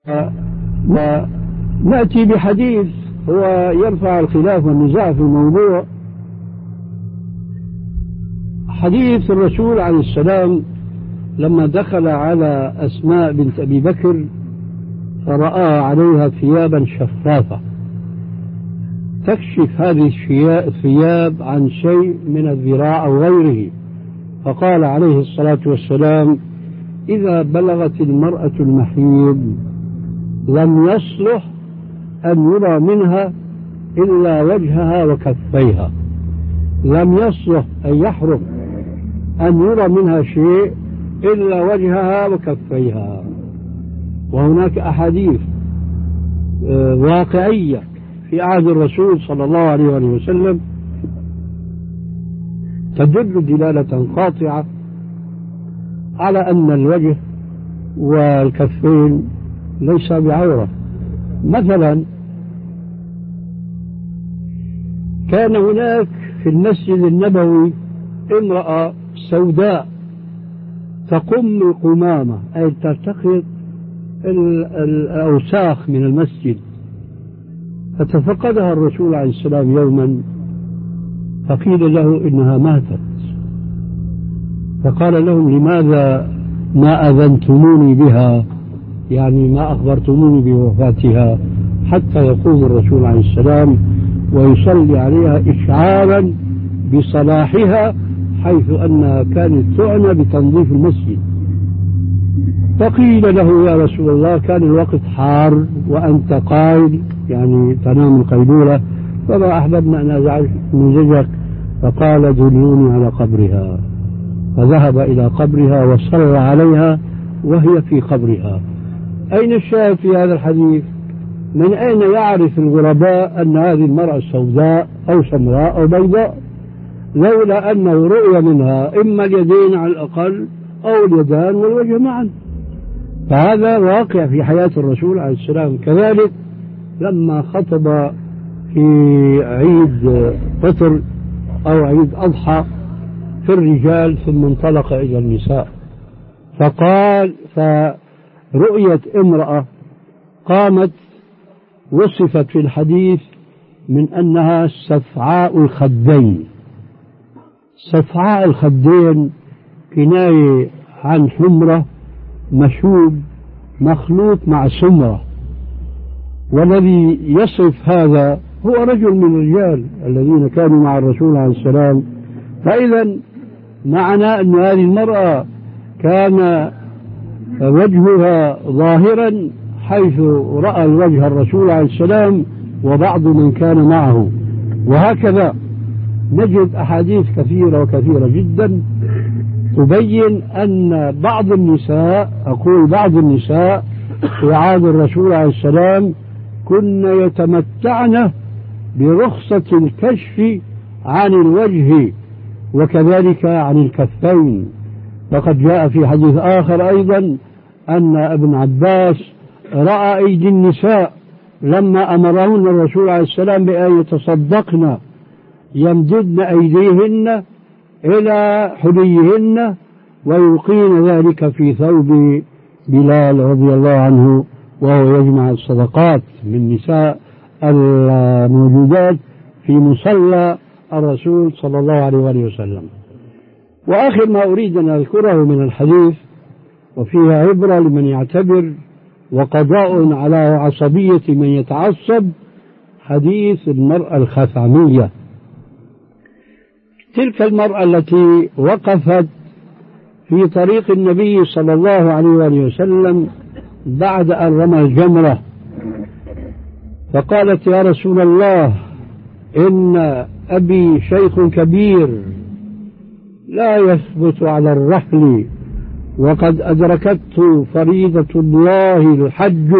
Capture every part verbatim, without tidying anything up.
ونأتي بحديث هو يرفع الخلاف والنزاع في الموضوع. حديث الرسول عليه السلام لما دخل على أسماء بنت أبي بكر فرأى عليها ثيابا شفافة تكشف هذه الثياب عن شيء من الذراع أو غيره، فقال عليه الصلاة والسلام: إذا بلغت المرأة المحيض لم يصلح أن يرى منها إلا وجهها وكفيها، لم يصلح أن يحرم أن يرى منها شيء إلا وجهها وكفيها. وهناك أحاديث واقعية في عهد الرسول صلى الله عليه وسلم تدل دلالة قاطعة على أن الوجه والكفين ليس بعورة. مثلا كان هناك في المسجد النبوي امرأة سوداء تقم القمامة، أي تلتقط الأوساخ من المسجد، فتفقدها الرسول عليه السلام يوما فقيل له إنها ماتت، فقال لهم: لماذا ما أذنتموني بها، يعني ما أخبرتموني بوفاتها، حتى يقوم الرسول عليه السلام ويصلي عليها إشعارا بصلاحها، حيث أنها كانت تعنى بتنظيف المسجد. فقيل له: يا رسول الله، كان الوقت حار وأنت قائل يعني تنام القيلولة، فما أحببنا أن نزعجك. فقال: دلوني على قبرها. فذهب إلى قبرها وصلى عليها وهي في قبرها. أين الشاهد في هذا الحديث؟ من أين يعرف الغرباء أن هذه المرأة سوداء أو سمراء أو بيضاء، لولا أنه رؤي منها إما اليدين على الأقل أو اليدان والوجه معا؟ فهذا واقع في حياة الرسول عليه السلام. كذلك لما خطب في عيد فطر أو عيد أضحى في الرجال ثم انطلق إلى النساء، فقال: فرؤيت امرأة قامت وصفت في الحديث من أنها سفعاء الخدين. سفعاء الخدين كناية عن حمرة مشوب مخلوط مع سمرة، والذي يصف هذا هو رجل من الرجال الذين كانوا مع الرسول عليه السلام. فإذا معنى أن هذه المرأة كان وجهها ظاهرا حيث رأى الوجه الرسول عليه السلام وبعض من كان معه. وهكذا نجد أحاديث كثيرة وكثيرة جدا تبين أن بعض النساء، أقول بعض النساء في عهد الرسول عليه السلام، كن يتمتعن برخصة الكشف عن الوجه وكذلك عن الكفين. وقد جاء في حديث آخر أيضا أن ابن عباس رأى أيدي النساء لما أمرهن الرسول عليه السلام بأن يتصدقن يمددن أيديهن إلى حليهن ويلقين ذلك في ثوب بلال رضي الله عنه وهو يجمع الصدقات من نساء الموجودات في مصلى الرسول صلى الله عليه وآله وسلم. وآخر ما أريد أن أذكره من الحديث وفيها عبرة لمن يعتبر وقضاء على عصبية من يتعصب، حديث المرأة الخثعمية، تلك المرأة التي وقفت في طريق النبي صلى الله عليه وآله وسلم بعد أن رمى الجمرة، فقالت: يا رسول الله، إن أبي شيخ كبير لا يثبت على الرحل وقد أدركته فريضة الله الحج،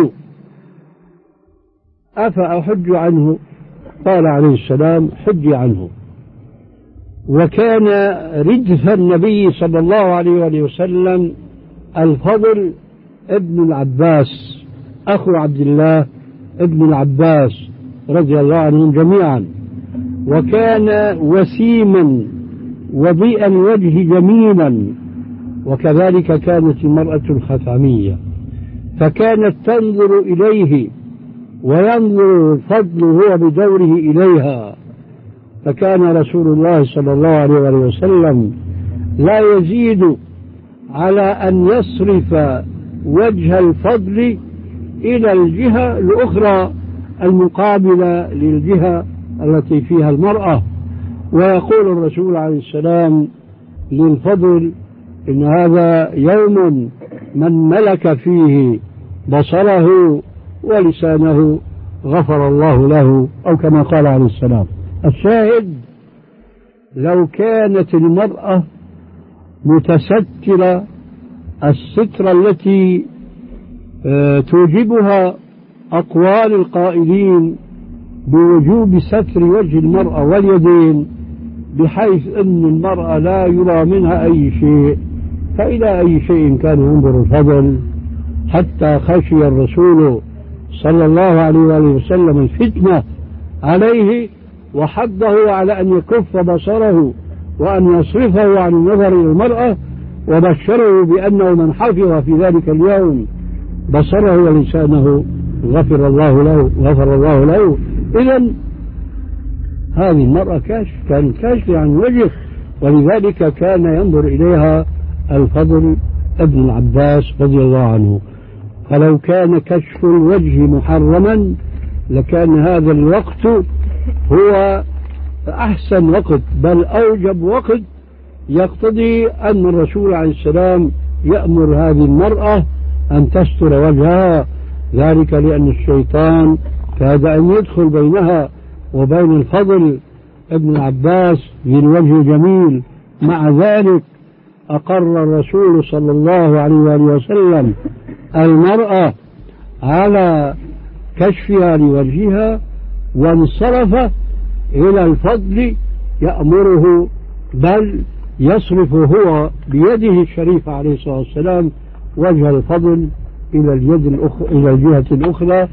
أفأحج عنه؟ قال عليه السلام: حج عنه. وكان ردف النبي صلى الله عليه وآله وسلم الفضل ابن العباس أخو عبد الله ابن العباس رضي الله عنهم جميعا، وكان وسيما وضيء الوجه جميلا، وكذلك كانت المرأة الخثعمية. فكانت تنظر إليه وينظر الفضل هو بدوره إليها. فكان رسول الله صلى الله عليه وسلم لا يزيد على أن يصرف وجه الفضل إلى الجهة الأخرى المقابلة للجهة التي فيها المرأة، ويقول الرسول عليه السلام للفضل إن هذا يوم من ملك فيه بصره ولسانه غفر الله له، أو كما قال عليه السلام. الشاهد لو كانت المرأة متسترة السترة التي توجبها أقوال القائلين بوجوب ستر وجه المرأة واليدين، بحيث أن المرأة لا يرى منها أي شيء، فإلى أي شيء كان ينظر الفضل؟ حتى خشي الرسول صلى الله عليه وآله وسلم الفتنة عليه، وحضه على أن يكف بصره وأن يصرفه عن النظر إلى المرأة، وبشره بأنه من حفظ في ذلك اليوم بصره ولسانه غفر الله له غفر الله له. إذن هذه المرأة كاشف كانت كاشفة عن وجه، ولذلك كان ينظر إليها الفضل ابن العباس رضي الله عنه. فلو كان كشف الوجه محرما لكان هذا الوقت هو أحسن وقت، بل أوجب وقت يقتضي أن الرسول عليه السلام يأمر هذه المرأة أن تستر وجهها، ذلك لأن الشيطان كاد أن يدخل بينها وبين الفضل ابن العباس ذي الوجه جميل. مع ذلك أقر الرسول صلى الله عليه وآله وسلم المرأة على كشفها لوجهها، وانصرف إلى الفضل يأمره، بل يصرف هو بيده الشريفة عليه الصلاة والسلام وجه الفضل إلى اليد الأخرى إلى الجهة الأخرى.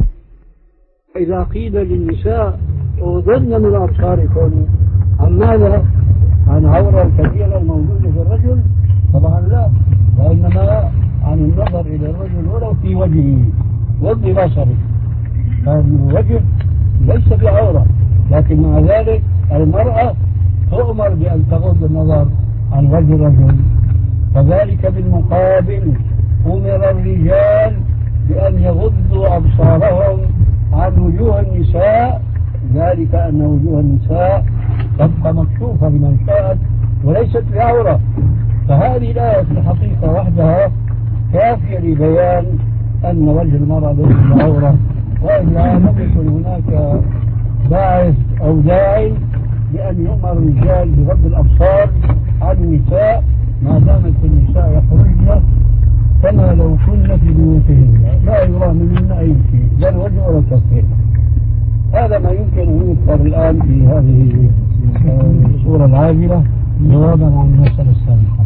إذا قيل للنساء أغضضن من أبصاركن، عن ماذا؟ عن عورة الكبيرة الموجودة في الرجل؟ طبعا لا، وإنما عن النظر إلى الرجل ولو في وجهه وض بصره، فالوجه ليس بعورة، لكن مع ذلك المرأة تؤمر بأن تغض النظر عن وجه الرجل. فذلك بالمقابل أمر الرجال بأن يغضوا أبصارهم عن وجوه النساء، ذلك أن وجوه النساء تبقى مكشوفة لمن شاءت وليست بعورة. فهذه الآية في الحقيقة وحدها كافية لبيان أن وجه المرأة ليس بعورة، وإلا لم يكن هناك باعث أو داعي بأن يؤمر الرجال بغض الأبصار عن النساء ما دامت النساء يخرجن كما لو كن في بيوتهن لا يرى منهن أي شيء، لا الوجه ولا الكفين. هذا ما يمكن أن يذكر الآن في هذه الصورة العاجلة جوابا عن المسألة السابقة.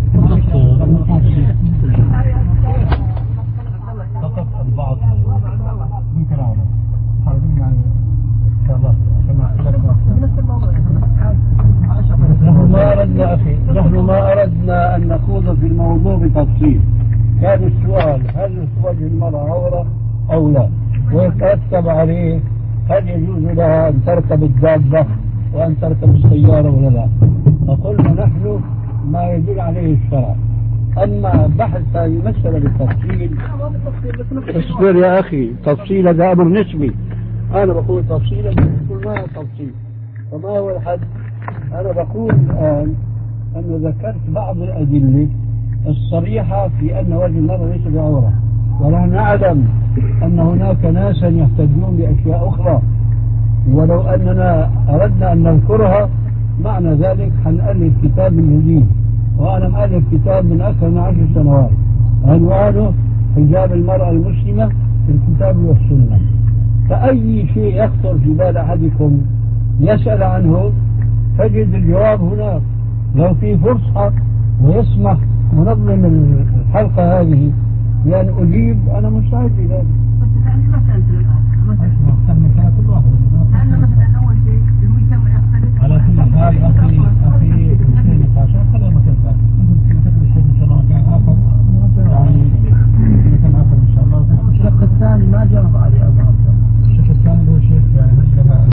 فقط البعض ممكن أعرف حاولين يعني إن شاء الله نحن ما أردنا أخي نحن ما أردنا أن نخوض في الموضوع بتفصيل. كان السؤال هل وجه المرأة عورة أو لا، ويترتب عليه هل يجوز لها أن تركب الدابة وأن تركب السيارة ولا لا. فقلنا نحن ما يدل عليه الشرع. أما بحث هذه المسألة بالتفصيل اصبر يا أخي، تفصيل هذا أمر نسبي. أنا بقول تفصيلا بقول ما هو تفصيل، فما هو الحد؟ أنا بقول الآن أن ذكرت بعض الأدلة الصريحة في أن وجه المرأة ليس بعورة، ونحن نعلم أن هناك ناسا يحتجون بأشياء أخرى، ولو أننا أردنا أن نذكرها معنى ذلك حنألف كتاب جديد. وأنا مؤلف كتاب من أكثر من عشر سنوات عنوانه حجاب المرأة المسلمة في الكتاب والسنة. فأي شيء يخطر في بال أحدكم يسأل عنه تجد الجواب هناك. لو في فرصة ويسمح منظم الحلقة هذه بأن أجيب أنا مستعد لذلك.